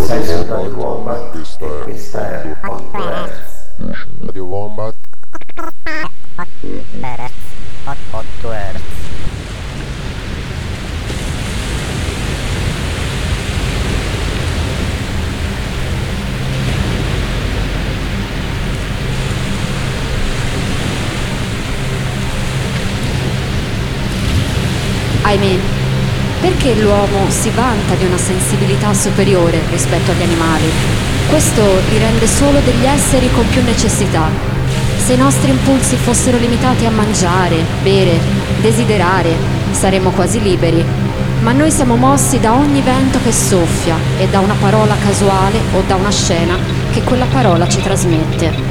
Sei su Radio Wombat e questa è Hot Earth. Radio Wombat. Hot Earth. Ahimè, perché l'uomo si vanta di una sensibilità superiore rispetto agli animali? Questo li rende solo degli esseri con più necessità. Se i nostri impulsi fossero limitati a mangiare, bere, desiderare, saremmo quasi liberi. Ma noi siamo mossi da ogni vento che soffia e da una parola casuale o da una scena che quella parola ci trasmette.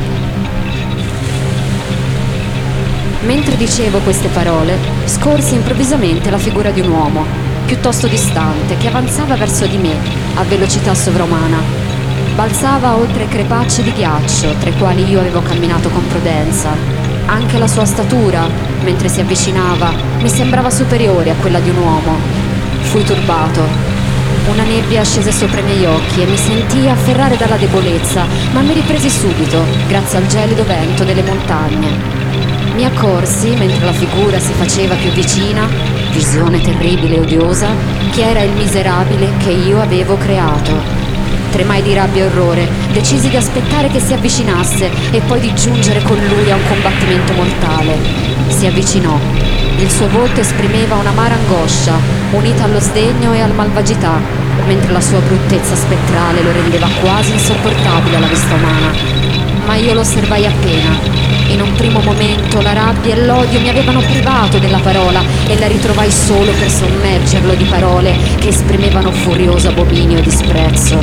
Mentre dicevo queste parole, scorsi improvvisamente la figura di un uomo, piuttosto distante, che avanzava verso di me, a velocità sovrumana. Balzava oltre crepacci di ghiaccio, tra i quali io avevo camminato con prudenza. Anche la sua statura, mentre si avvicinava, mi sembrava superiore a quella di un uomo. Fui turbato. Una nebbia scese sopra i miei occhi e mi sentii afferrare dalla debolezza, ma mi ripresi subito, grazie al gelido vento delle montagne. Mi accorsi, mentre la figura si faceva più vicina, visione terribile e odiosa, che era il miserabile che io avevo creato. Tremai di rabbia e orrore, decisi di aspettare che si avvicinasse e poi di giungere con lui a un combattimento mortale. Si avvicinò. Il suo volto esprimeva un'amara angoscia, unita allo sdegno e alla malvagità, mentre la sua bruttezza spettrale lo rendeva quasi insopportabile alla vista umana. Ma io lo osservai appena. In un primo momento la rabbia e l'odio mi avevano privato della parola e la ritrovai solo per sommergerlo di parole che esprimevano furioso abominio e disprezzo.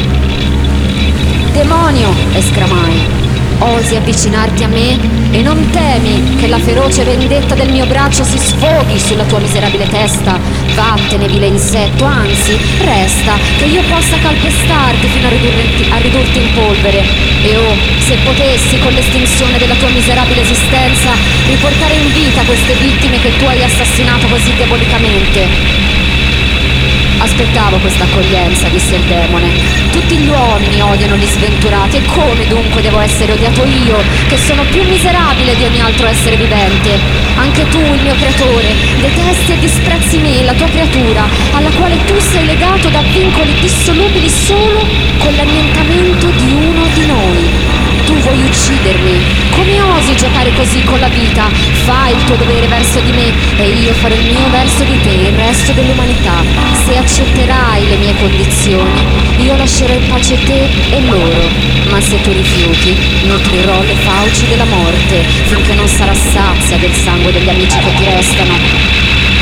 «Demonio!» esclamai. «Osi avvicinarti a me e non temi che la feroce vendetta del mio braccio si sfoghi sulla tua miserabile testa? Vattene, vile insetto, anzi, resta, che io possa calpestarti fino a ridurti in polvere. E oh, se potessi, con l'estinzione della tua miserabile esistenza, riportare in vita queste vittime che tu hai assassinato così diabolicamente». Aspettavo questa accoglienza, disse il demone. Tutti gli uomini odiano gli sventurati, e come dunque devo essere odiato io, che sono più miserabile di ogni altro essere vivente? Anche tu, il mio creatore, detesti e disprezzi me, la tua creatura, alla quale tu sei legato da vincoli dissolubili solo con l'annientamento di uno di noi. Tu vuoi uccidermi? Come osi giocare così con la vita? Fai il tuo dovere verso di me e io farò il mio verso di te e il resto dell'umanità. Se accetterai le mie condizioni, io lascerò in pace te e loro. Ma se tu rifiuti, nutrirò le fauci della morte finché non sarà sazia del sangue degli amici che ti restano.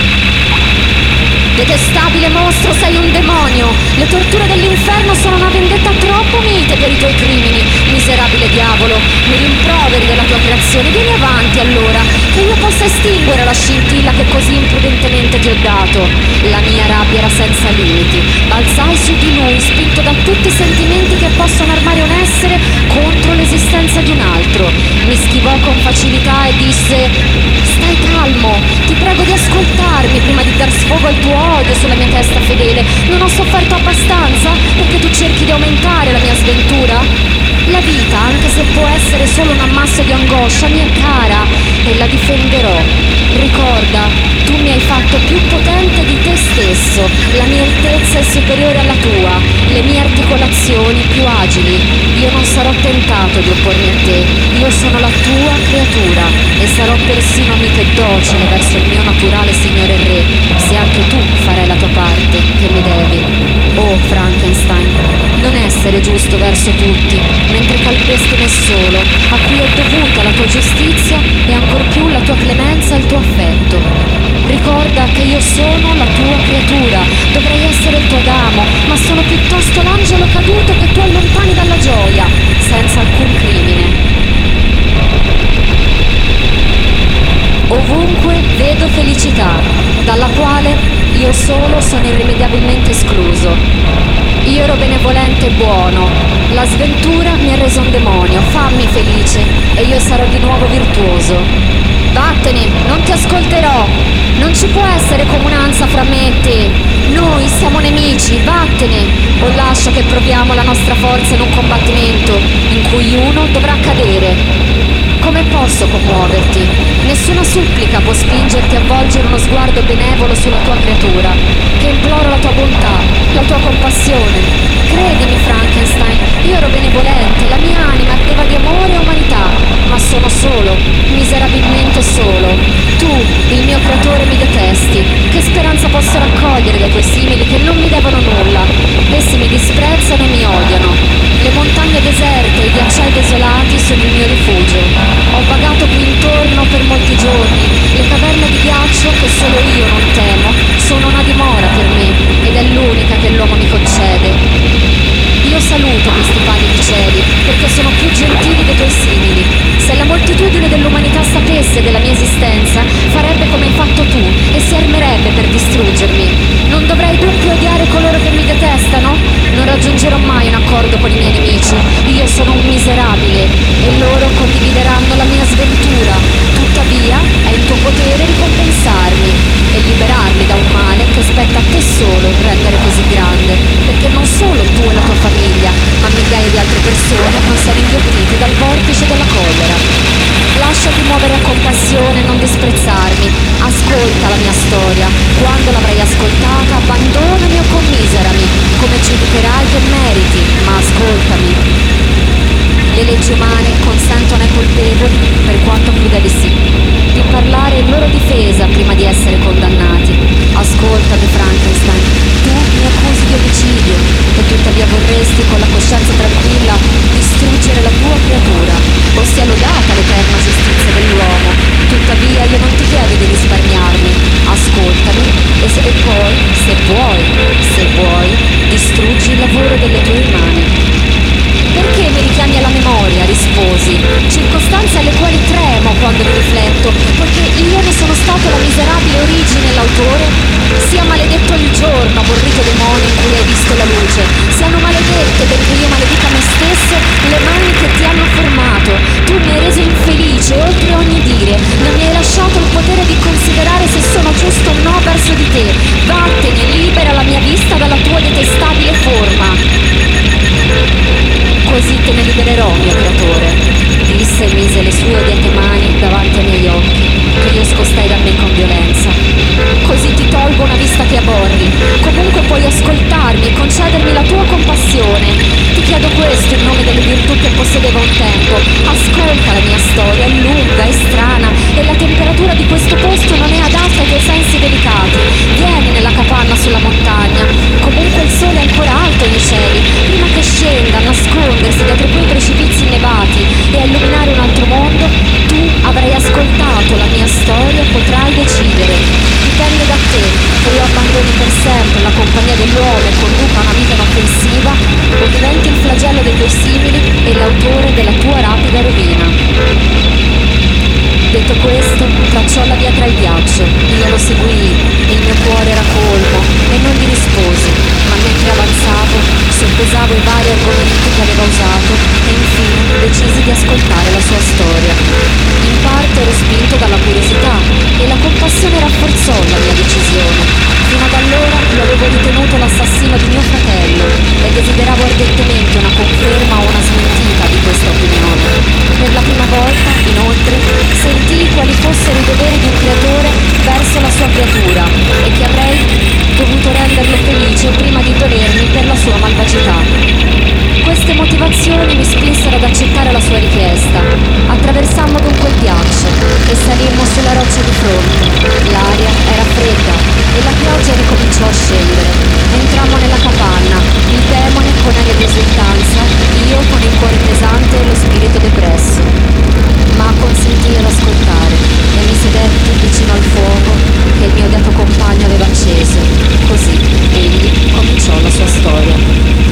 Detestabile mostro, sei un demonio! Le torture dell'inferno sono una vendetta troppo mite per i tuoi crimini. Miserabile diavolo, mi rimproveri della tua creazione. Vieni avanti allora, che io possa estinguere la scintilla che così imprudentemente ti ho dato. La mia rabbia era senza limiti. Balzai su di lui, spinto da tutti i sentimenti che possono armare un essere contro l'esistenza di un altro. Mi schivò con facilità e disse: «Stai calmo, ti prego di ascoltarmi prima di dar sfogo al tuo odio sulla mia testa fedele. Non ho sofferto abbastanza perché tu cerchi di aumentare la mia sventura? La vita, anche se può essere solo un ammasso di angoscia, mi è cara e la difenderò. Ricorda, tu mi hai fatto più potente di te stesso, la mia altezza è superiore alla tua, le mie articolazioni più agili. Io non sarò tentato di oppormi a te, io sono la tua creatura e sarò persino mite e docile verso il mio naturale Signore Re, se anche tu farai la tua parte che mi devi. Oh Frankenstein, non essere giusto verso tutti, mentre calpesti me solo, a cui è dovuta la tua giustizia e ancor più la tua clemenza e il tuo affetto. Ricorda che io sono la tua creatura, dovrei essere il tuo Adamo, ma sono piuttosto l'angelo caduto che tu allontani dalla gioia, senza alcun crimine. Ovunque vedo felicità, dalla quale io solo sono irrimediabilmente escluso. Io ero benevolente e buono, la sventura mi ha reso un demonio, fammi felice e io sarò di nuovo virtuoso. Vattene, non ti ascolterò. Non ci può essere comunanza fra me e te. Noi siamo nemici, vattene. O lascia che proviamo la nostra forza in un combattimento in cui uno dovrà cadere. Come posso commuoverti? Nessuna supplica può spingerti a volgere uno sguardo benevolo sulla tua creatura, che implora la tua bontà, la tua compassione. Credimi, Frankenstein, io ero benevolente, la mia anima ardeva di amore e umanità, ma sono solo, miserabilmente solo. Tu, il mio creatore, mi detesti. Che speranza posso raccogliere dai tuoi simili che non mi devono nulla? Essi mi disprezzano e mi odiano. Le montagne deserte e i ghiacciai desolati sono il mio rifugio. Ho vagato qui intorno per molti giorni. Le caverne di ghiaccio, che solo io non temo, sono una dimora per me, ed è l'unica che l'uomo mi concede. Io saluto questi pallidi cieli, perché sono più gentili dei tuoi simili. Se la moltitudine dell'umanità sapesse della mia esistenza, farebbe come hai fatto tu e si armerebbe per distruggermi. Non dovrei dunque odiare coloro che mi detestano? Non raggiungerò mai un accordo con i miei nemici. Io sono un miserabile e loro condivideranno la mia sventura. Tuttavia, è in tuo potere ricompensarmi e liberarli da un male che spetta a te solo rendere così grande, perché non solo tu e la tua famiglia, ma migliaia di altre persone non siano inghiottite dal vortice della collera. Lasciati muovere a compassione e non disprezzarmi. Ascolta la mia storia. Quando l'avrai ascoltata, abbandonami o commiserami, come giudicherai che meriti, ma ascoltami. Le leggi umane consentono ai colpevoli, per quanto crudeli sì, di parlare in loro difesa prima di essere condannati. Ascoltami, Frankenstein, tu mi accusi di omicidio e tuttavia vorresti, con la coscienza tranquilla, distruggere la tua creatura. O sia lodata l'eterna giustizia dell'uomo. Tuttavia io non ti chiedo di risparmiarmi. Ascoltami e poi, se vuoi, distruggi il lavoro delle tue mani. Perché mi richiami alla memoria, risposi, circostanze alle quali tremo quando ne rifletto, poiché io ne sono stato la miserabile origine e l'autore? Sia maledetto il giorno, aborrito demonio, in cui hai visto la luce. Siano maledette, perché io maledica me stesso, le mani che ti hanno formato. Tu mi hai reso infelice, oltre ogni dire. Non mi hai lasciato il potere di considerare se sono giusto o no verso di te. Vattene, libera la mia vista dalla tua detestabile forma. Così te ne libererò, mio creatore, disse e mise le sue odiate mani davanti ai miei occhi, che io scostai da me con violenza. Così ti tolgo una vista che aborri. Comunque puoi ascoltarmi e concedermi la tua compassione. Ti chiedo questo in nome delle virtù che possedevo un tempo. Ascolta la mia storia, è lunga, è strana, e la temperatura di questo posto non è adatta ai tuoi sensi delicati. Vieni nella capanna sulla montagna. Comunque il sole è ancora alto nei cieli. Prima che scenda a nascondersi dietro quei precipizi innevati e a illuminare un altro mondo, tu avrai ascoltato la mia storia e potrai decidere. Dipende da te, che io abbandoni per sempre la compagnia dell'uomo e conduca una vita inoffensiva, o diventi il flagello dei tuoi simili e l'autore della tua rapida rovina. Detto questo, tracciò la via tra il ghiaccio. Io lo seguii e il mio cuore era colmo e non gli risposi, ma mentre avanzavo soppesavo i vari argomenti che aveva usato e infine decisi di ascoltare la sua storia. In parte ero spinto dalla curiosità e la compassione rafforzò la mia decisione. Fino ad allora lo avevo ritenuto l'assassino di mio fratello e desideravo ardentemente una conferma o una smentita di questa opinione. Per la prima volta, inoltre, sentii quali fossero i doveri di un creatore verso la sua creatura e che avrei dovuto renderlo felice prima di dolermi per la sua malvagità. Queste motivazioni mi spinsero ad accettare la sua richiesta. Attraversammo dunque il ghiaccio e salimmo sulla roccia di fronte. L'aria era fredda e la pioggia ricominciò a scendere. Entrammo nella capanna, il demone con aria di esultanza, io con il cuore pesante e lo spirito depresso. Ma consentii ad ascoltare e mi sedetti vicino al fuoco che il mio dato compagno aveva acceso. Così egli cominciò la sua storia.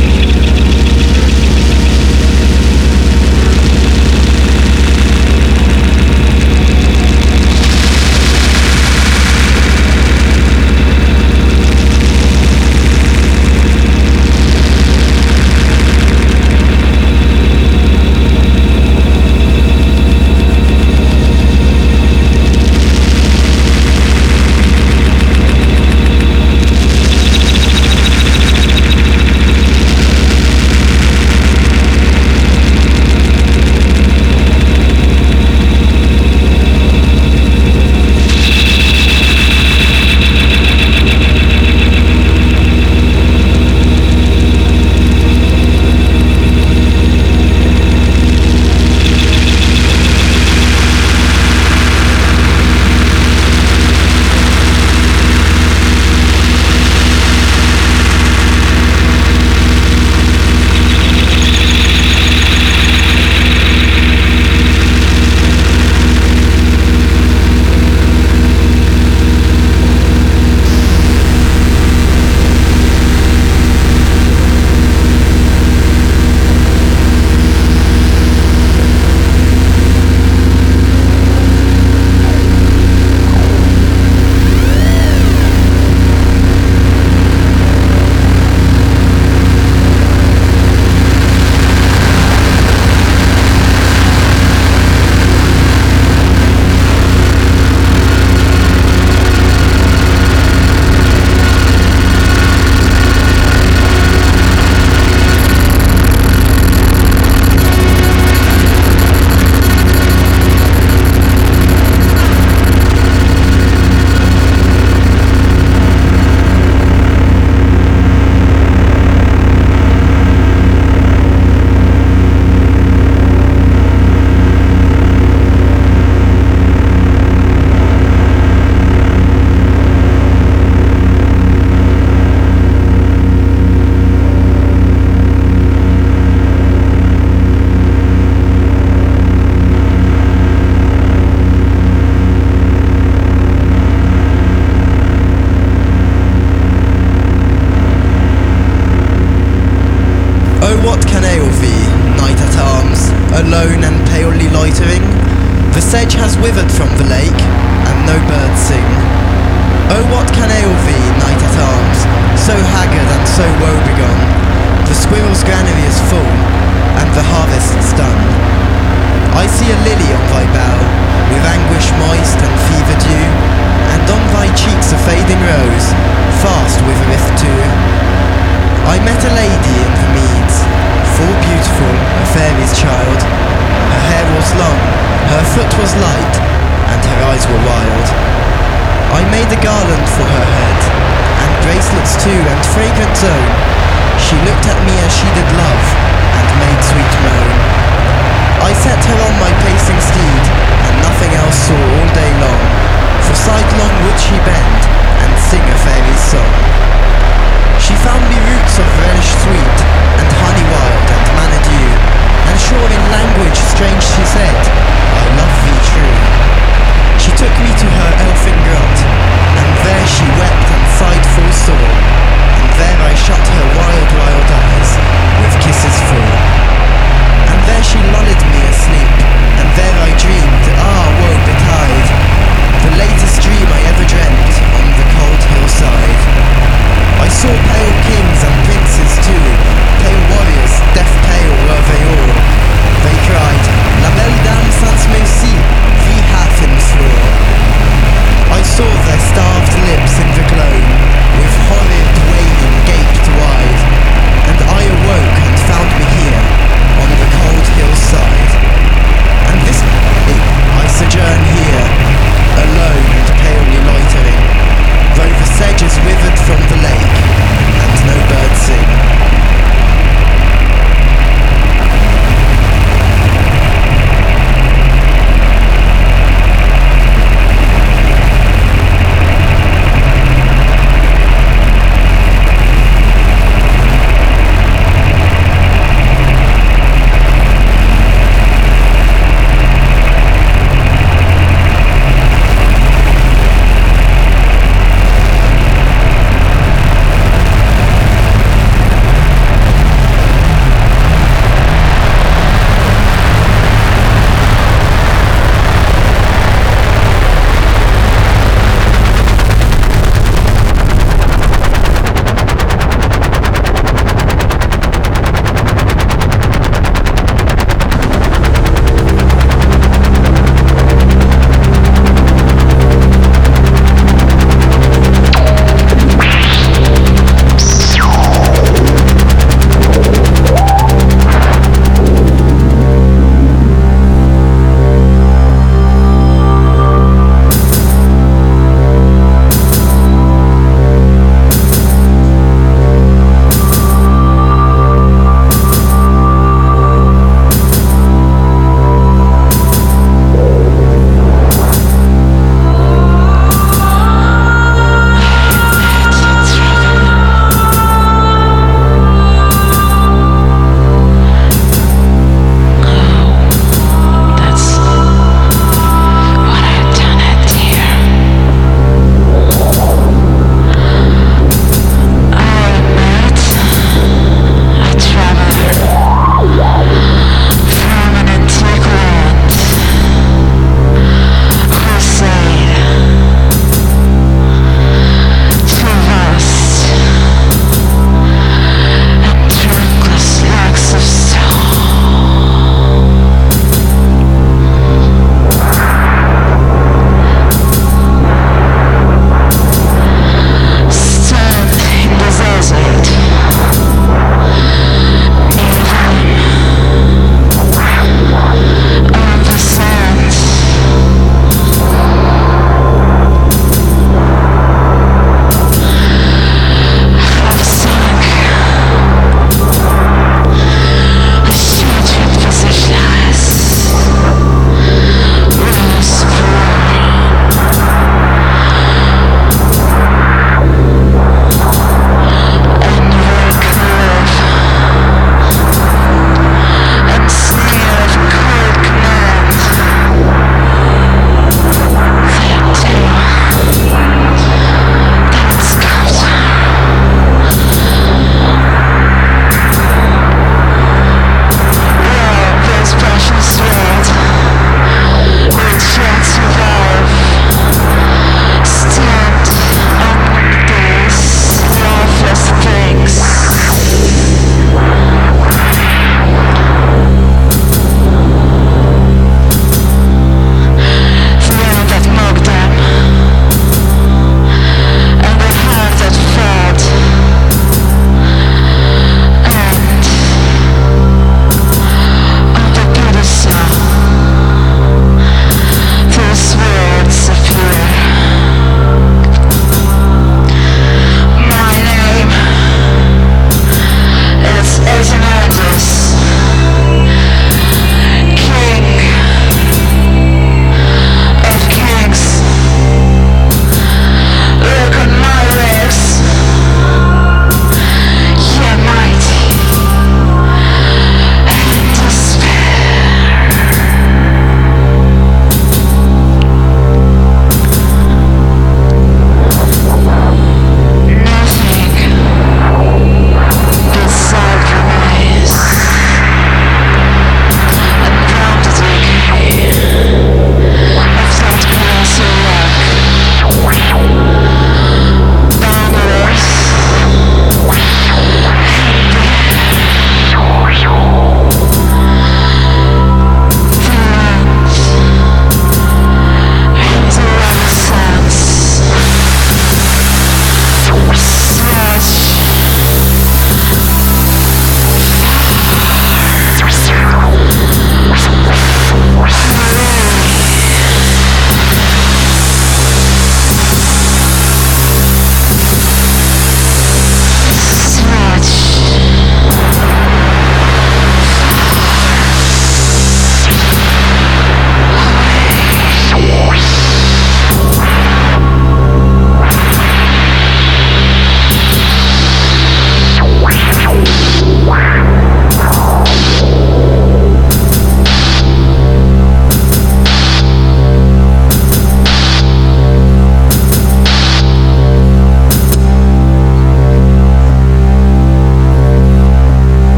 alone and palely loitering. The sedge has withered from the lake, and no birds sing. Oh, what can ail thee, knight at arms, so haggard and so woebegone? The squirrel's granary is full, and the harvest's done. I see a lily on thy bough, with anguish moist and fever dew, and on thy cheeks a fading rose, fast withereth too. I met a lady in the meads, full beautiful, a fairy's child. Her hair was long, her foot was light, and her eyes were wild. I made a garland for her head, and bracelets too, and fragrant zone. She looked at me as she did love, and made sweet moan. I set her on my pacing steed, and nothing else saw all day long, for sidelong would she bend, and sing a fairy's song. She found me roots of relish sweet, and honey wild, and manna dew, and sure in language strange she said, I love thee true. She took me to her elfin grot, and there she wept and sighed full sore, and there I shut her wild, wild eyes, with kisses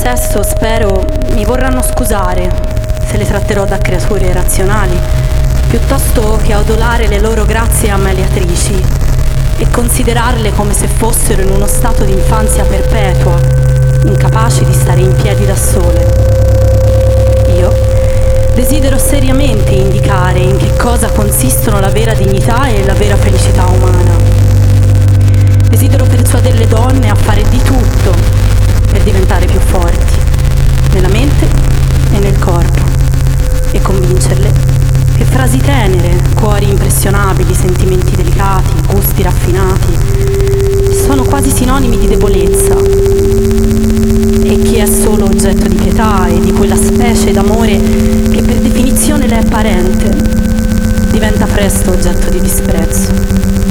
sesso, spero, mi vorranno scusare se le tratterò da creature irrazionali, piuttosto che adulare le loro grazie ammaliatrici e considerarle come se fossero in uno stato di infanzia perpetua, incapaci di stare in piedi da sole. Io desidero seriamente indicare in che cosa consistono la vera dignità e la vera felicità umana. Desidero persuadere le donne a fare di tutto per diventare più forti, nella mente e nel corpo, e convincerle che frasi tenere, cuori impressionabili, sentimenti delicati, gusti raffinati sono quasi sinonimi di debolezza, e chi è solo oggetto di pietà e di quella specie d'amore che per definizione le è parente diventa presto oggetto di disprezzo.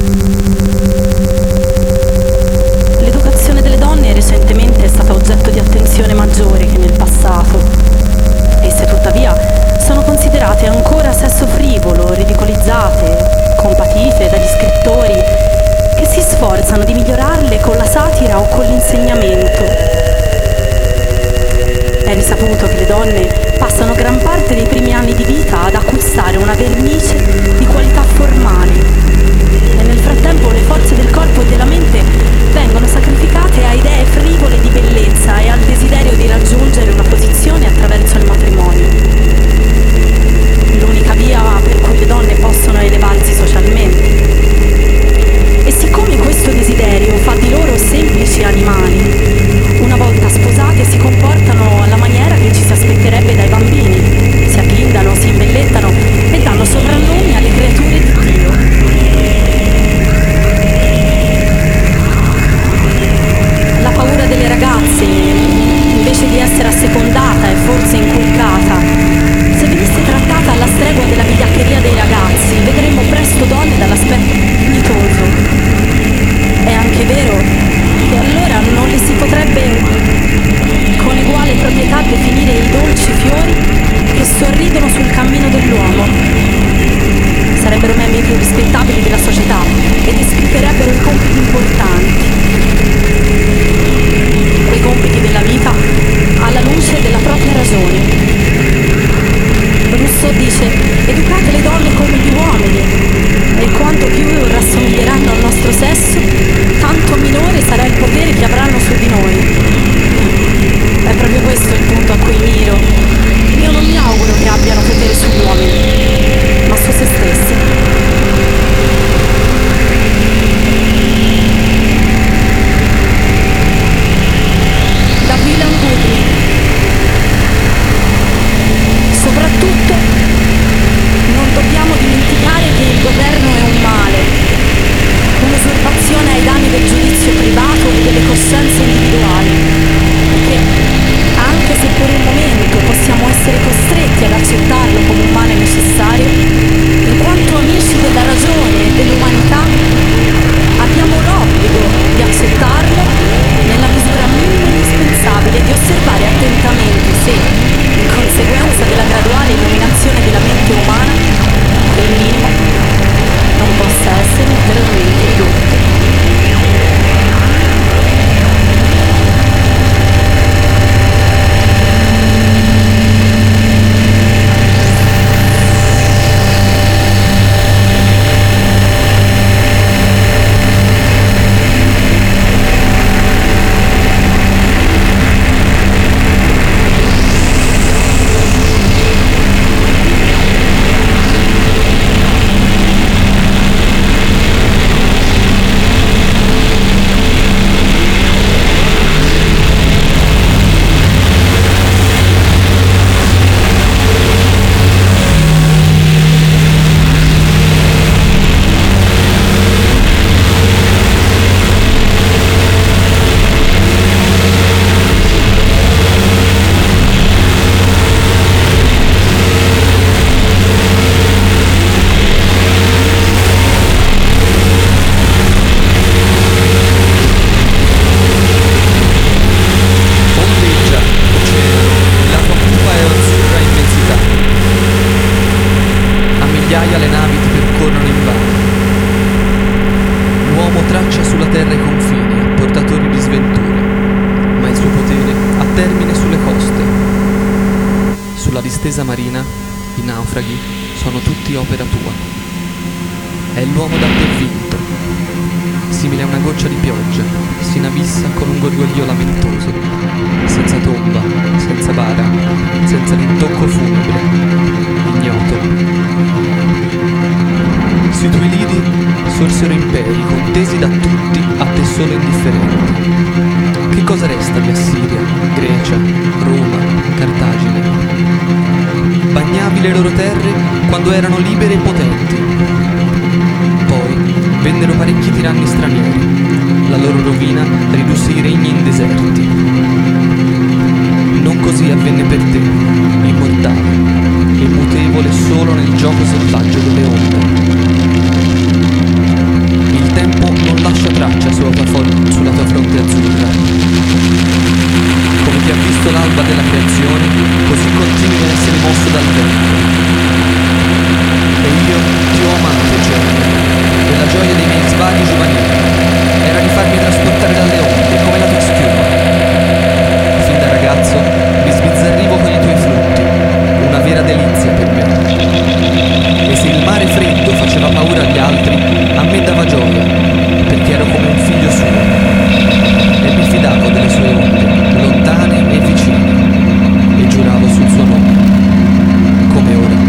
L'educazione delle donne recentemente è stata oggetto di attenzione maggiore che nel passato. Esse tuttavia sono considerate ancora sesso frivolo, ridicolizzate, compatite dagli scrittori che si sforzano di migliorarle con la satira o con l'insegnamento. È risaputo che le donne passano gran parte dei primi anni di vita ad acquistare una vernice di qualità formali e nel frattempo le forze del corpo e della mente vengono sacrificate a idee frivole di bellezza e al desiderio di raggiungere una posizione attraverso il matrimonio. L'unica via per cui le donne possono elevarsi socialmente. E siccome questo desiderio fa di loro semplici animali, una volta sposate si comportano alla maniera che ci si aspetterebbe dai bambini, si agghindano, si imbellettano e danno soprannomi alle creature di Dio. La paura delle ragazze, invece di essere assecondata e forse inculcata, se venisse trattata alla stregua della vigliaccheria dei ragazzi, vedremmo presto donne dall'aspetto dignitoso. È anche vero che allora non le si potrebbe con uguale proprietà definire i dolci fiori che sorridono sul cammino dell'uomo. Sarebbero membri più rispettabili della società e descriverebbero i compiti importanti, quei compiti della vita alla luce della propria ragione. Rousseau dice: educate le donne come gli uomini, e quanto più rassomiglieranno al nostro sesso, tanto minore sarà il potere che avranno su di noi. È proprio questo il punto a cui miro. Io non mi auguro che abbiano potere sugli uomini, ma su se stessi. Da William Goodwin. Soprattutto non dobbiamo dimenticare che il governo è un male, un'usurpazione ai danni del giudizio privato e delle coscienze individuali, e che, anche se per un momento possiamo essere costretti ad accettarlo come un male necessario, in quanto amici della ragione e dell'umanità abbiamo l'obbligo di accettarlo nella misura minima indispensabile, di osservare attentamente se, in conseguenza della graduale illuminazione della mente umana, quel minimo non possa essere ulteriormente ridotto. distesa marina, i naufraghi, sono tutti opera tua. È l'uomo da te vinto, simile a una goccia di pioggia, si inabissa con un gorgoglio lamentoso, senza tomba, senza bara, senza l'intocco funebre, ignoto. Sui tuoi lidi sorsero imperi contesi da tutti a te solo indifferenti. Che cosa resta di Assiria, Grecia, Roma, Cartagine? Bagnavi le loro terre quando erano libere e potenti. Poi vennero parecchi tiranni stranieri. La loro rovina ridusse i regni in deserti. Non così avvenne per te, immortale, immutevole solo nel gioco selvaggio delle onde. Il tempo non lascia traccia sulla tua fronte azzurra. Come ti ha visto l'alba della creazione, così continui a essere mosso dal vento. E io ti ho amante, Giorgio, e la gioia dei miei sbagli giovanili era di farmi trasportare dalle onde come la tua schiuma. Fin da ragazzo mi sbizzarrivo con i tuoi flutti, una vera delizia per me. E se il mare freddo faceva paura agli altri, a me dava gioia, perché ero come un figlio suo. E mi fidavo delle sue onde, lontane e vicine, e giuravo sul suo nome, come ora.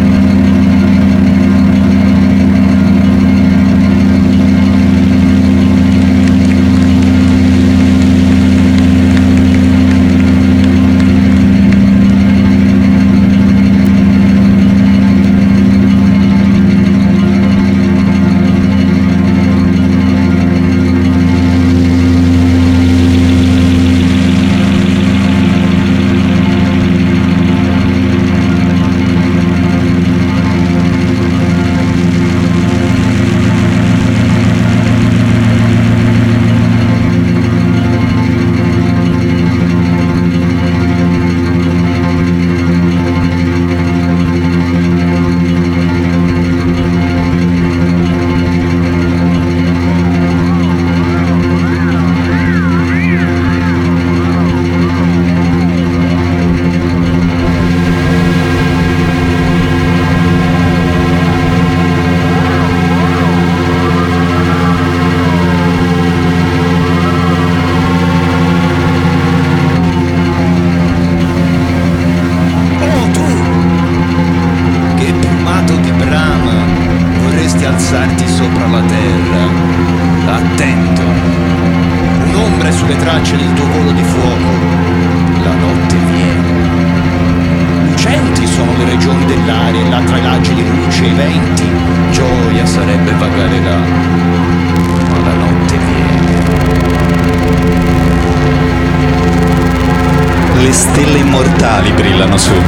Le stelle immortali brillano su.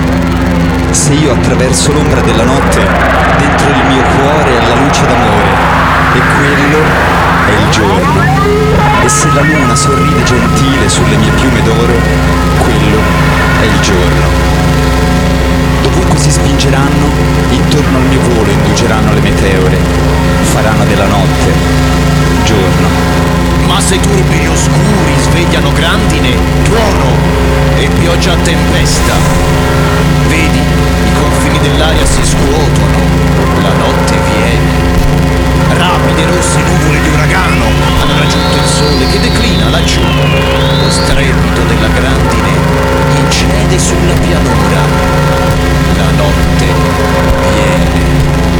Se io attraverso l'ombra della notte, dentro il mio cuore è la luce d'amore, e quello è il giorno. E se la luna sorride gentile sulle mie piume d'oro, quello è il giorno. Dovunque si spingeranno, intorno al mio volo indugeranno le meteore, faranno della notte giorno. Ma se turbini oscuri svegliano grandine, tuono e pioggia a tempesta, vedi, i confini dell'aria si scuotono, la notte viene. Rapide rosse nuvole di uragano hanno raggiunto il sole che declina laggiù. Lo strepito della grandine incede sulla pianura. La notte viene.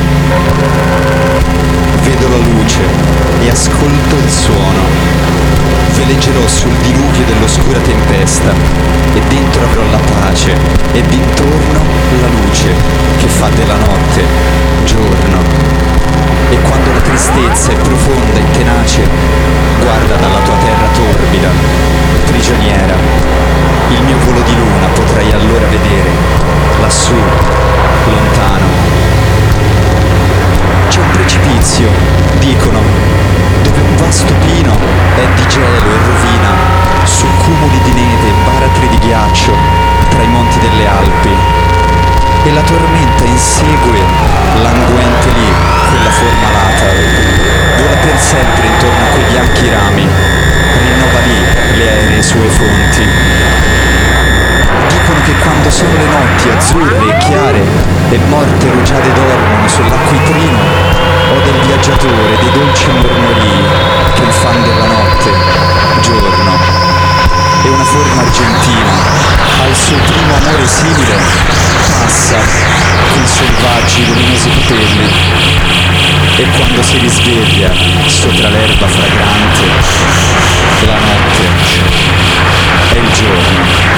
Vedo la luce e ascolto il suono. Veleggerò sul diluvio dell'oscura tempesta, e dentro avrò la pace, e d'intorno la luce che fa della notte giorno. E quando la tristezza è profonda e tenace, guarda dalla tua terra torbida, prigioniera. Il mio volo di luna potrai allora vedere, lassù, lontano. C'è un precipizio, dicono, dove un vasto pino è di gelo e rovina, su cumuli di neve e baratri di ghiaccio, tra i monti delle Alpi. E la tormenta insegue, languente lì, quella forma alata, vola per sempre intorno a quei bianchi rami, rinnova lì le aeree sue fonti. Dicono che quando sono le notti azzurre e morte rugiade dormono sull'acquitrino o del viaggiatore dei dolci mormorii che il fan della notte, giorno, e una forma argentina al suo primo amore simile passa con selvaggi luminosi capelli e quando si risveglia sopra l'erba fragrante la notte è il giorno.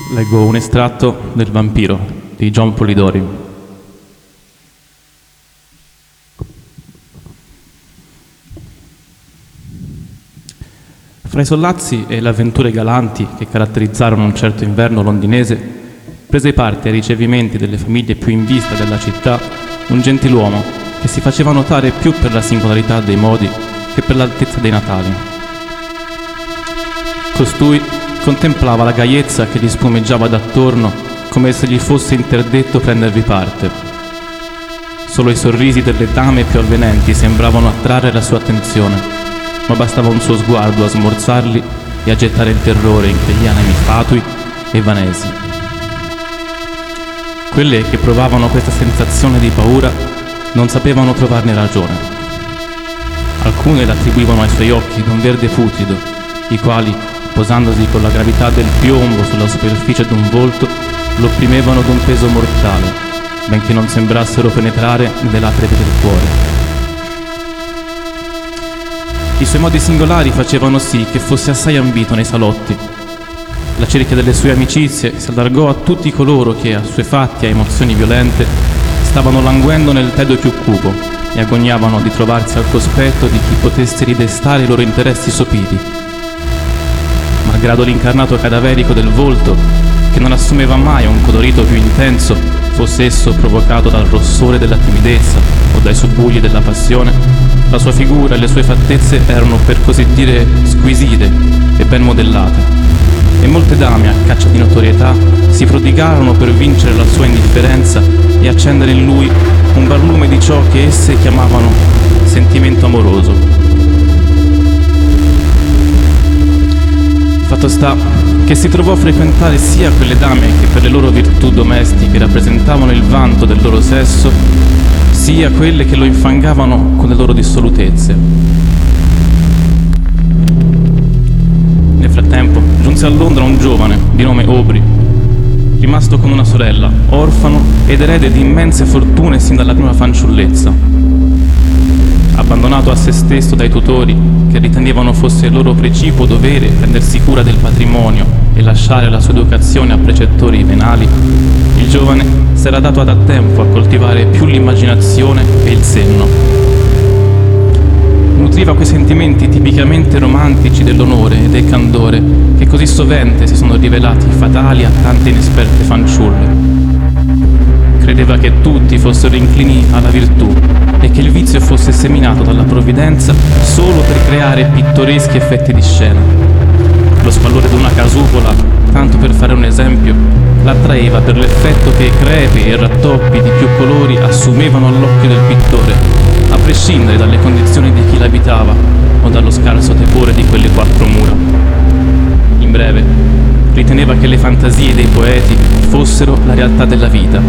Leggo un estratto del Vampiro di John Polidori. Fra i sollazzi e le avventure galanti che caratterizzarono un certo inverno londinese, prese parte ai ricevimenti delle famiglie più in vista della città un gentiluomo che si faceva notare più per la singolarità dei modi che per l'altezza dei natali. Costui contemplava la gaiezza che gli spumeggiava d'attorno come se gli fosse interdetto prendervi parte. Solo i sorrisi delle dame più avvenenti sembravano attrarre la sua attenzione, ma bastava un suo sguardo a smorzarli e a gettare il terrore in quegli animi fatui e vanesi. Quelle che provavano questa sensazione di paura non sapevano trovarne ragione. Alcune l'attribuivano ai suoi occhi d'un verde putrido, i quali, posandosi con la gravità del piombo sulla superficie d'un volto, lo opprimevano d'un peso mortale, benché non sembrassero penetrare nelle lacrime del cuore. I suoi modi singolari facevano sì che fosse assai ambito nei salotti. La cerchia delle sue amicizie si allargò a tutti coloro che, assuefatti a emozioni violente, stavano languendo nel tedio più cupo e agognavano di trovarsi al cospetto di chi potesse ridestare i loro interessi sopiti. Malgrado l'incarnato cadaverico del volto, che non assumeva mai un colorito più intenso, fosse esso provocato dal rossore della timidezza o dai subbuglii della passione, la sua figura e le sue fattezze erano per così dire squisite e ben modellate, e molte dame a caccia di notorietà si prodigarono per vincere la sua indifferenza e accendere in lui un barlume di ciò che esse chiamavano sentimento amoroso. Fatto sta che si trovò a frequentare sia quelle dame che per le loro virtù domestiche rappresentavano il vanto del loro sesso, sia quelle che lo infangavano con le loro dissolutezze. Nel frattempo giunse a Londra un giovane di nome Aubrey, rimasto con una sorella, orfano ed erede di immense fortune sin dalla prima fanciullezza. Abbandonato a se stesso dai tutori, che ritenevano fosse il loro precipuo dovere prendersi cura del patrimonio e lasciare la sua educazione a precettori venali, il giovane s'era dato da tempo a coltivare più l'immaginazione e il senno. Nutriva quei sentimenti tipicamente romantici dell'onore e del candore che così sovente si sono rivelati fatali a tante inesperte fanciulle. Credeva che tutti fossero inclini alla virtù e che il vizio fosse seminato dalla provvidenza solo per creare pittoreschi effetti di scena. Lo squallore di una casupola, tanto per fare un esempio, l'attraeva per l'effetto che crepe e rattoppi di più colori assumevano all'occhio del pittore, a prescindere dalle condizioni di chi l'abitava o dallo scarso tepore di quelle quattro mura. In breve, riteneva che le fantasie dei poeti fossero la realtà della vita.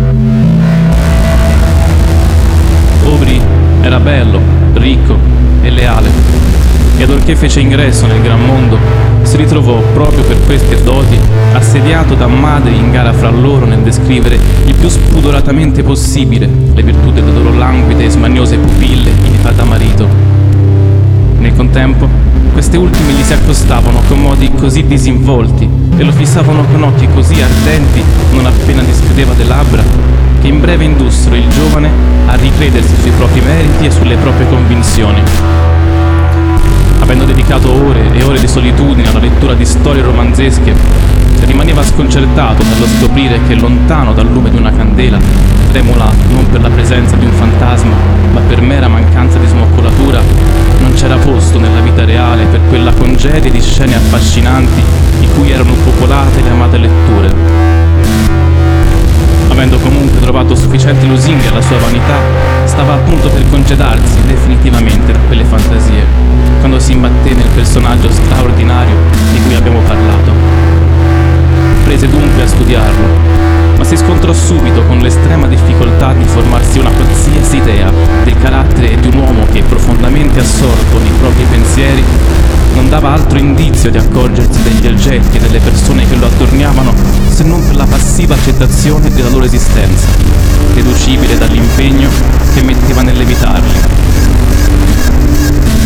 Aubrey era bello, ricco e leale, e allorché fece ingresso nel gran mondo, si ritrovò proprio per queste doti assediato da madri in gara fra loro nel descrivere il più spudoratamente possibile le virtù delle loro languide e smaniose pupille in età da marito. Nel contempo, queste ultime gli si accostavano con modi così disinvolti e lo fissavano con occhi così ardenti non appena dischiudeva le labbra, che in breve indussero il giovane a ricredersi sui propri meriti e sulle proprie convinzioni. Avendo dedicato ore e ore di solitudine alla lettura di storie romanzesche, rimaneva sconcertato nello scoprire che lontano dal lume di una candela, tremula non per la presenza di un fantasma, ma per mera mancanza di smoccolatura, non c'era posto nella vita reale per quella congerie di scene affascinanti di cui erano popolate le amate letture. Avendo comunque trovato sufficienti lusinghe alla sua vanità, stava appunto per congedarsi definitivamente da quelle fantasie, quando si imbatté nel personaggio straordinario di cui abbiamo parlato. Prese dunque a studiarlo, ma si scontrò subito con l'estrema difficoltà di formarsi una qualsiasi idea del carattere di un uomo che, profondamente assorto nei propri pensieri, non dava altro indizio di accorgersi degli oggetti e delle persone che lo attorniavano se non per la passiva accettazione della loro esistenza, deducibile dall'impegno che metteva nell'evitarli.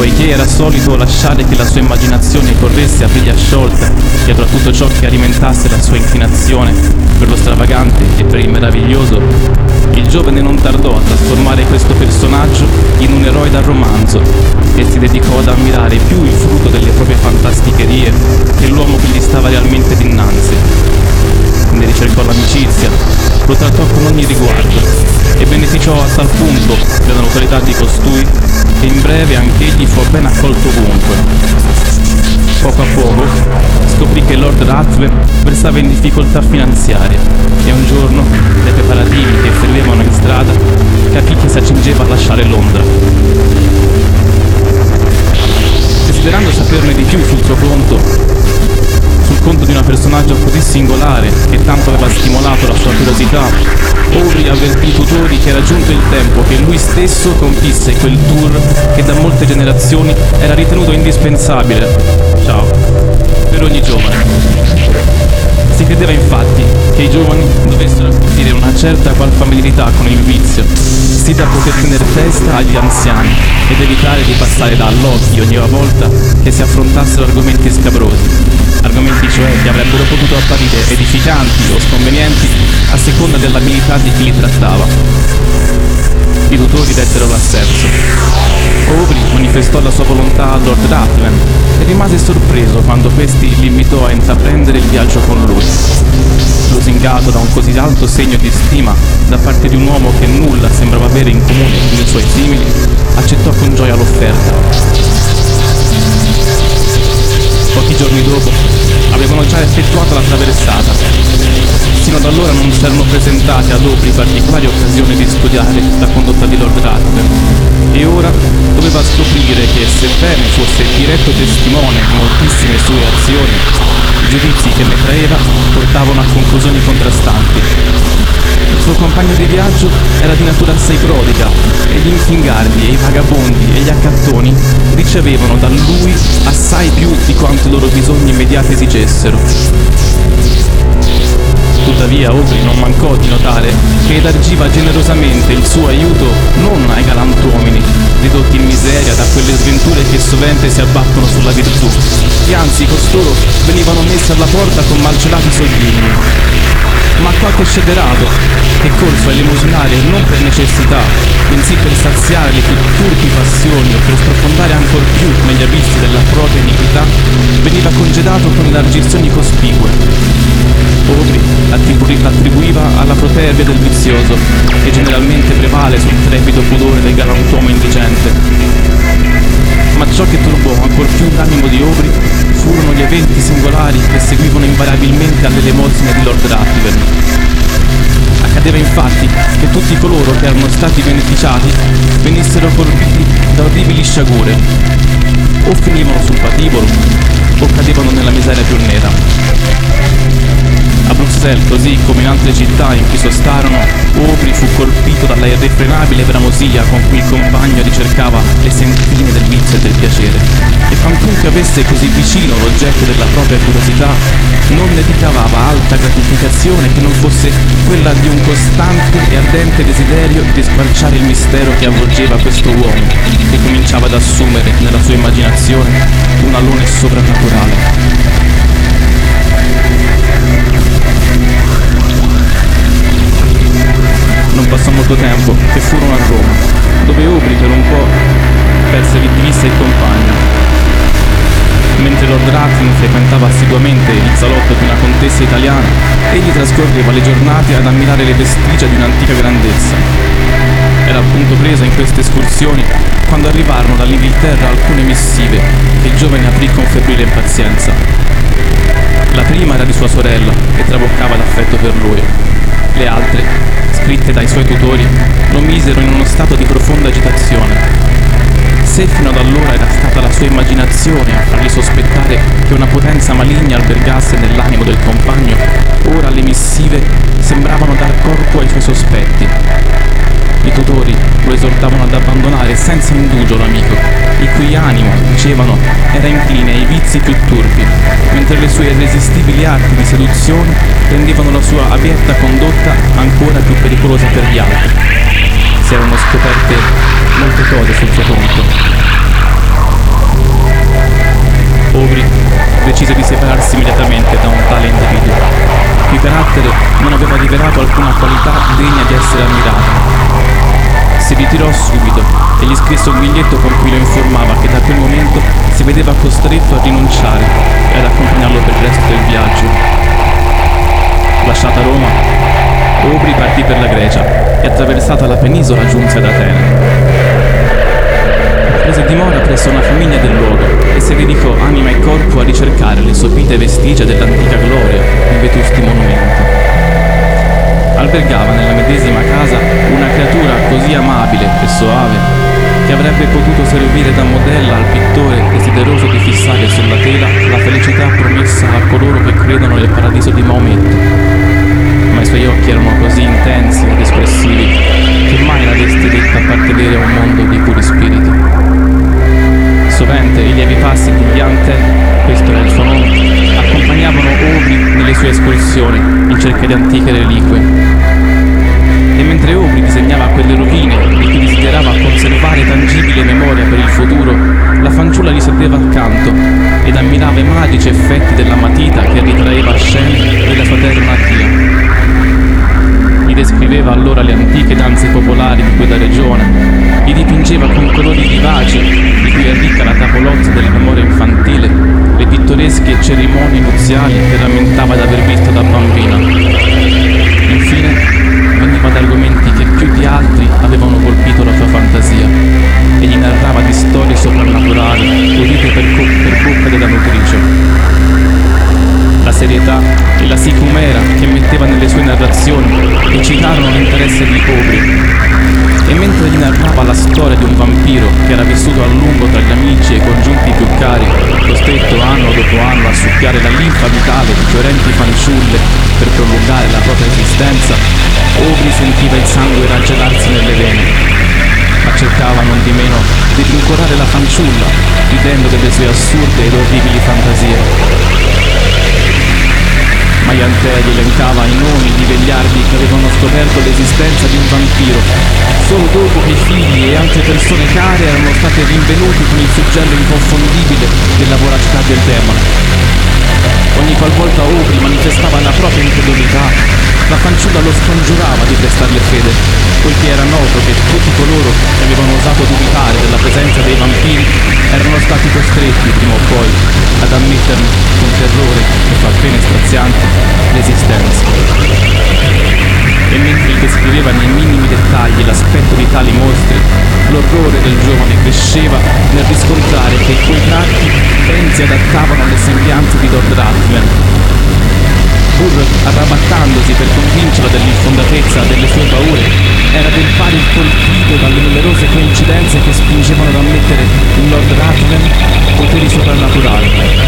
poiché era solito lasciare che la sua immaginazione corresse a briglia sciolta dietro a tutto ciò che alimentasse la sua inclinazione per lo stravagante e per il meraviglioso, il giovane non tardò a trasformare questo personaggio in un eroe da romanzo e si dedicò ad ammirare più il frutto delle proprie fantasticherie che l'uomo che gli stava realmente dinanzi. Ne ricercò l'amicizia, lo trattò con ogni riguardo e beneficiò a tal punto della notorietà di costui che in breve anch'egli fu ben accolto ovunque. Poco a poco scoprì che Lord Ruthven versava in difficoltà finanziarie e un giorno, dai preparativi che fervevano in strada, capì che si accingeva a lasciare Londra. Desiderando saperne di più sul suo conto, sul conto di un personaggio così singolare che tanto aveva stimolato la sua curiosità, Aubrey avvertì i tutori che era giunto il tempo che lui stesso compisse quel tour che da molte generazioni era ritenuto indispensabile per ogni giovane. Si credeva infatti che i giovani dovessero acquisire una certa qual familiarità con il vizio, sì da poter tenere testa agli anziani ed evitare di passare dall'occhio ogni volta che si affrontassero argomenti scabrosi, argomenti cioè che avrebbero potuto apparire edificanti o sconvenienti a seconda dell'abilità di chi li trattava. I tutori dettero l'assenso. Aubrey manifestò la sua volontà a Lord Ruthven e rimase sorpreso quando questi li invitò a intraprendere il viaggio con lui. Lusingato da un così alto segno di stima da parte di un uomo che nulla sembrava avere in comune con i suoi simili, accettò con gioia l'offerta. Pochi giorni dopo avevano già effettuato la traversata. Sino ad allora non si erano presentate ad Aubrey particolari occasioni di studiare la condotta di Lord Ruthven e ora doveva scoprire che, sebbene fosse diretto testimone di moltissime sue azioni, i giudizi che ne traeva portavano a conclusioni contrastanti. Il suo compagno di viaggio era di natura assai prodiga e gli infingardi e i vagabondi e gli accattoni ricevevano da lui assai più di quanto i loro bisogni immediati esigessero. Tuttavia Aubrey non mancò di notare che elargiva generosamente il suo aiuto non ai galantuomini, ridotti in miseria da quelle sventure che sovente si abbattono sulla virtù, e anzi costoro venivano messi alla porta con malcelati soldini, ma a qualche scellerato che corso a elemosinare non per necessità, bensì per saziare le più turpi passioni o per sprofondare ancor più negli abissi della propria iniquità, veniva congedato con elargizioni cospicue. Aubrey l'attribuiva alla protervia del vizioso, che generalmente prevale sul trepido pudore del galantuomo indigente. Ma ciò che turbò ancor più l'animo di Aubrey furono gli eventi singolari che seguivano invariabilmente alle elemosine di Lord Ruthven. Accadeva infatti che tutti coloro che erano stati beneficiati venissero colpiti da orribili sciagure, o finivano sul patibolo o cadevano nella miseria più nera. A Bruxelles, così come in altre città in cui sostarono, Aubrey fu colpito dalla irrefrenabile bramosia con cui il compagno ricercava le sentine del vizio e del piacere, e quantunque avesse così vicino l'oggetto della propria curiosità, non ne ricavava altra gratificazione che non fosse quella di un costante e ardente desiderio di squarciare il mistero che avvolgeva questo uomo, che cominciava ad assumere nella sua immaginazione un alone soprannaturale. Non passò molto tempo che furono a Roma, dove Aubrey per un po' perse di vista il compagno. Mentre Lord Ruthven frequentava assiduamente il salotto di una contessa italiana, egli trascorreva le giornate ad ammirare le vestigia di un'antica grandezza. Era appunto preso in queste escursioni quando arrivarono dall'Inghilterra alcune missive che il giovane aprì con febbrile impazienza. La prima era di sua sorella, che traboccava d'affetto per lui. Le altre, scritte dai suoi tutori, lo misero in uno stato di profonda agitazione. Se fino ad allora era stata la sua immaginazione a fargli sospettare che una potenza maligna albergasse nell'animo del compagno, ora le missive sembravano dar corpo ai suoi sospetti. I tutori lo esortavano ad abbandonare senza indugio l'amico, il cui animo, dicevano, era incline ai vizi più turpi, mentre le sue irresistibili arti di seduzione rendevano la sua abietta condotta ancora più pericolosa per gli altri. Si erano scoperte molte cose sul suo conto. carattere non aveva rivelato alcuna qualità degna di essere ammirata. Si ritirò subito e gli scrisse un biglietto con cui lo informava che da quel momento si vedeva costretto a rinunciare e ad accompagnarlo per il resto del viaggio. Lasciata Roma, Aubrey partì per la Grecia e attraversata la penisola giunse ad Atene. Prese dimora presso una famiglia del luogo e si dedicò anima e corpo a ricercare le sopite vestigia dell'antica gloria in vetusti monumenti. Albergava nella medesima casa una creatura così amabile e soave che avrebbe potuto servire da modella al pittore desideroso di fissare sulla tela la felicità promessa a coloro che credono nel paradiso di Maometto. Ma i suoi occhi erano così intensi ed espressivi che mai l'avresti detta appartenere a un mondo di puri spiriti. Sovente i lievi passi di Yante, questo era il suo nome, accompagnavano Aubrey nelle sue escursioni in cerca di antiche reliquie. E mentre Aubrey disegnava quelle rovine di cui desiderava conservare tangibile memoria per il futuro, la fanciulla gli sedeva accanto ed ammirava i magici effetti della matita che ritraeva scene della sua terra natia. Gli descriveva allora le antiche danze popolari di quella regione, gli dipingeva con colori vivaci, di cui è ricca la tavolozza della memoria infantile, le pittoresche cerimonie nuziali che rammentava d'aver visto da bambina. Infine, veniva ad argomenti che più di altri avevano colpito la sua fantasia e gli narrava di storie soprannaturali udite per bocca della nutrice. La serietà e la sicumera che metteva nelle sue narrazioni eccitarono l'interesse di Aubrey. E mentre gli narrava la storia di un vampiro che era vissuto a lungo tra gli amici e i congiunti più cari, costretto anno dopo anno a succhiare la linfa vitale di fiorenti fanciulle per prolungare la propria esistenza, Aubrey sentiva il sangue raggelarsi nelle vene, ma cercava non di meno di rincuorare la fanciulla, ridendo delle sue assurde ed orribili fantasie. Ma Yante gli elencava i nomi di vegliardi che avevano scoperto l'esistenza di un vampiro, solo dopo che i figli e altre persone care erano state rinvenuti con il suggello inconfondibile della voracità del demone. Ogni qualvolta Aubrey manifestava la propria incredulità, la fanciulla lo scongiurava di prestarle fede, poiché era noto che tutti coloro che avevano osato dubitare della presenza dei vampiri erano stati costretti, prima o poi, ad ammetterne con terrore e fa pene strazianti l'esistenza. E mentre gli descriveva nei minimi dettagli l'aspetto di tali mostri, l'orrore del giovane cresceva nel riscontrare che quei tratti ben si adattavano alle sembianze di Lord Ruthven. Pur arrabattandosi per convincerla dell'infondatezza delle sue paure, era del pari colpito dalle numerose coincidenze che spingevano ad ammettere in Lord Ruthven poteri soprannaturali.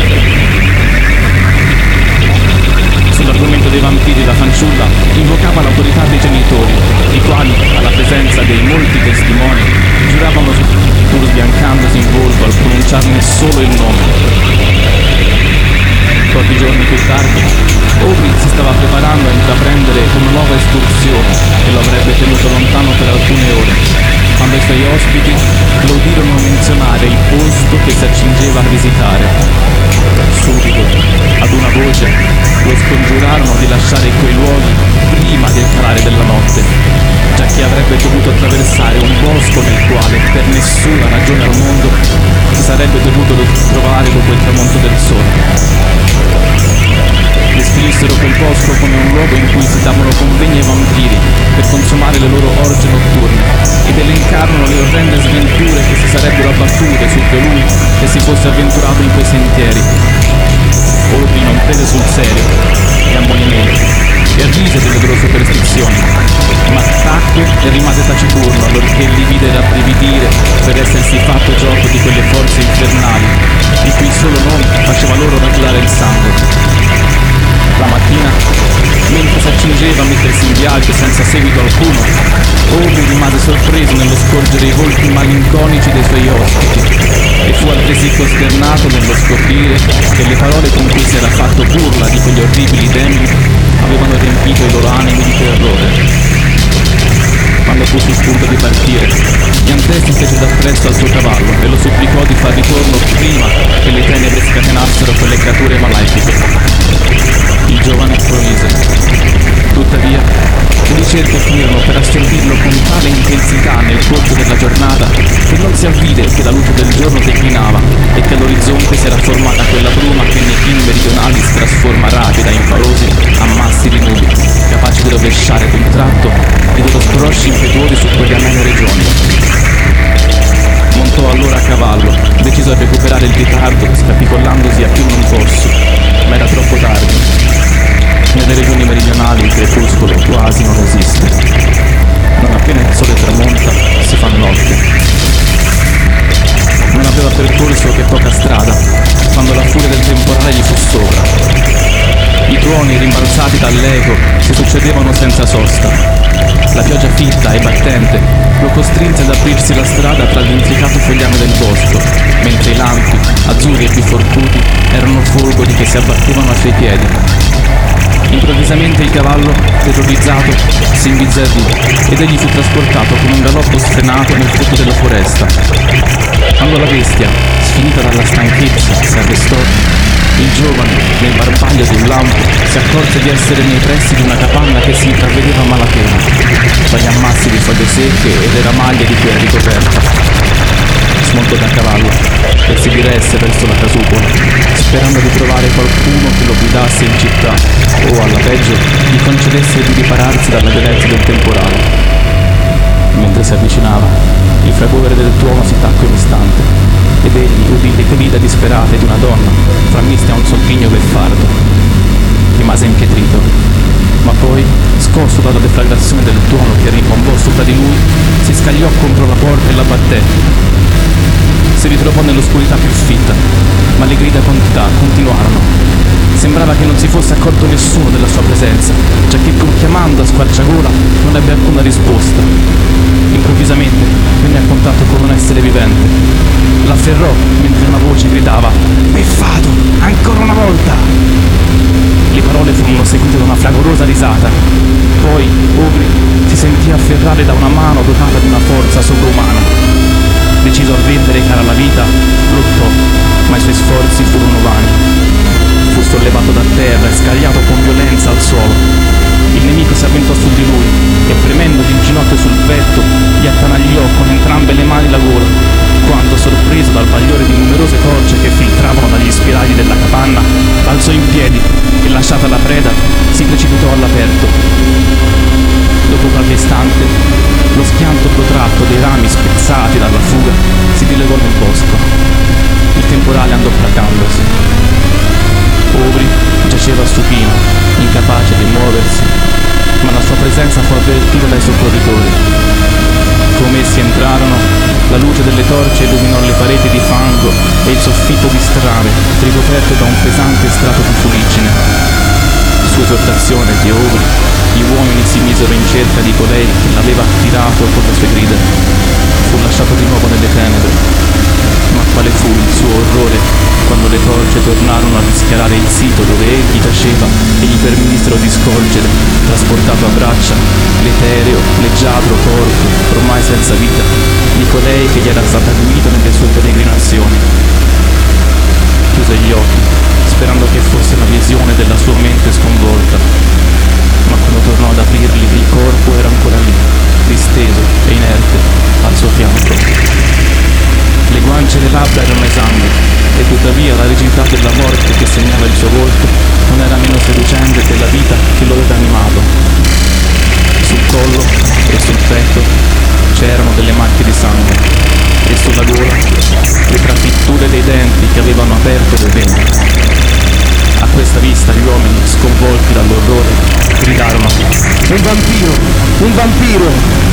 Sull'argomento dei vampiri la fanciulla invocava l'autorità dei genitori, i quali, alla presenza dei molti testimoni, giuravano pur sbiancandosi in volto al pronunciarne solo il nome. Pochi giorni più tardi, Aubrey si stava preparando a intraprendere una nuova escursione che lo avrebbe tenuto lontano per alcune ore, quando i suoi ospiti lo udirono menzionare il posto che si accingeva a visitare. Subito, ad una voce, lo scongiurarono di lasciare quei luoghi prima del calare della notte, giacché avrebbe dovuto attraversare un bosco nel quale, per nessuna ragione al mondo, si sarebbe dovuto trovare dopo il tramonto del sole. Descrissero quel bosco come un luogo in cui si davano convegni ai vampiri per consumare le loro orge notturne ed elencarono le orrende sventure che si sarebbero abbattute su colui che si fosse avventurato in quei sentieri. Aubrey non prese sul serio e ammonimento e rise delle loro superstizioni, ma tacque e rimase taciturno allorché li vide rabbrividire per essersi fatto gioco di quelle forze infernali di cui solo nome faceva loro raggiare il sangue. La mattina, mentre si accingeva a mettersi in viaggio senza seguito alcuno, Aubrey rimase sorpreso nello scorgere i volti malinconici dei suoi ospiti e fu altresì costernato nello scoprire che le parole con cui si era fatto burla di quegli orribili demoni avevano riempito i loro animi di terrore. Quando fu sul punto di partire, Yante si fece d'appresso al suo cavallo e lo supplicò di far ritorno prima che le tenebre scatenassero quelle creature malefiche. Il giovane promise. Tuttavia, le ricerche finirono per assorbirlo con tale intensità nel corso della giornata che non si avvide che la luce del giorno declinava e che all'orizzonte si era formata quella bruma che nei film meridionali si trasforma rapida e impalosi a massi di nubi, capaci di rovesciare d'un tratto i loro scrosci impetuosi su quelle amene regioni. Montò allora a cavallo, deciso a recuperare il ritardo, scapicollandosi a più non posso, ma era troppo tardi. Nelle regioni meridionali il crepuscolo quasi non esiste. Non appena il sole tramonta, si fa notte. Non aveva percorso che poca strada, quando la furia del temporale gli fu sopra. I tuoni rimbalzati dall'eco si succedevano senza sosta. La pioggia fitta e battente lo costrinse ad aprirsi la strada tra l'intricato fogliame del bosco, mentre i lampi, azzurri e biforcuti, erano folgori che si abbattevano ai suoi piedi. Improvvisamente il cavallo, terrorizzato, si imbizzarrì ed egli fu trasportato con un galoppo sfrenato nel fondo della foresta. Quando la bestia, sfinita dalla stanchezza, si arrestò, il giovane, nel barbaglio di un lampo, si accorse di essere nei pressi di una capanna che si intravedeva a malapena, tra gli ammassi di foglie secche e le ramaglie di cui era ricoperta. Smontò da cavallo e si diresse verso la casupola, sperando di trovare qualcuno che lo guidasse in città o, alla peggio, gli concedesse di ripararsi dalla violenza del temporale. Mentre si avvicinava, il fragore del tuono si tacque un istante ed egli udì le grida disperate di una donna frammiste a un sogghigno beffardo. Rimase impietrito, ma poi, scosso dalla deflagrazione del tuono che rimbombò sopra di lui, si scagliò contro la porta e la batté. Si ritrovò nell'oscurità più fitta, ma le grida continuarono. Sembrava che non si fosse accorto nessuno della sua presenza, giacché pur chiamando a squarciagola non ebbe alcuna risposta. Improvvisamente venne a contatto con un essere vivente. L'afferrò mentre una voce gridava: "Beffato, ancora una volta!" Le parole furono seguite da una fragorosa risata. Poi, Ogri si sentì afferrare da una mano dotata di una forza sovrumana. Deciso a vendere cara la vita, lottò, ma i suoi sforzi furono vani. Fu sollevato da terra e scagliato con violenza al suolo. Il nemico si avventò su di lui e, premendogli il ginocchio sul petto, gli attanagliò con entrambe le mani la gola, quando, sorpreso dal bagliore di numerose torce che filtravano dagli spiragli della capanna, balzò in piedi e, lasciata la preda, si precipitò all'aperto. Dopo qualche istante, lo schianto protratto dei rami spezzati dalla fuga si dilegò nel bosco. Il temporale andò placandosi. Ogri giaceva supino, incapace di muoversi, ma la sua presenza fu avvertita dai soccorritori. Come essi entrarono, la luce delle torce illuminò le pareti di fango e il soffitto di strame ricoperto da un pesante strato di fuliggine. Su esortazione di Ogri, gli uomini si misero in cerca di colei che l'aveva attirato con le sue grida. Fu lasciato di nuovo nelle tenebre. Ma quale fu il suo orrore quando le torce tornarono a rischiarare il sito dove egli giaceva e gli permisero di scorgere, trasportato a braccia, l'etereo, leggiadro corpo, ormai senza vita, di colei che gli era stata guidata nelle sue peregrinazioni. Chiuse gli occhi, sperando che fosse una visione della sua mente sconvolta, ma quando tornò ad aprirli il corpo era ancora lì, disteso e inerte al suo fianco. Le guance e le labbra erano esangui, e tuttavia la rigidità della morte che segnava il suo volto non era meno seducente della vita che lo aveva animato. Sul collo e sul petto c'erano delle macchie di sangue, e sulla gola le trafitture dei denti che avevano aperto le vene. A questa vista gli uomini, sconvolti dall'orrore, gridarono: "Un vampiro! Un vampiro!"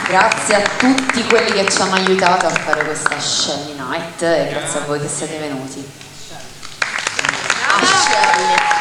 Grazie a tutti quelli che ci hanno aiutato a fare questa Shelly Night e grazie a voi che siete venuti. Shelly.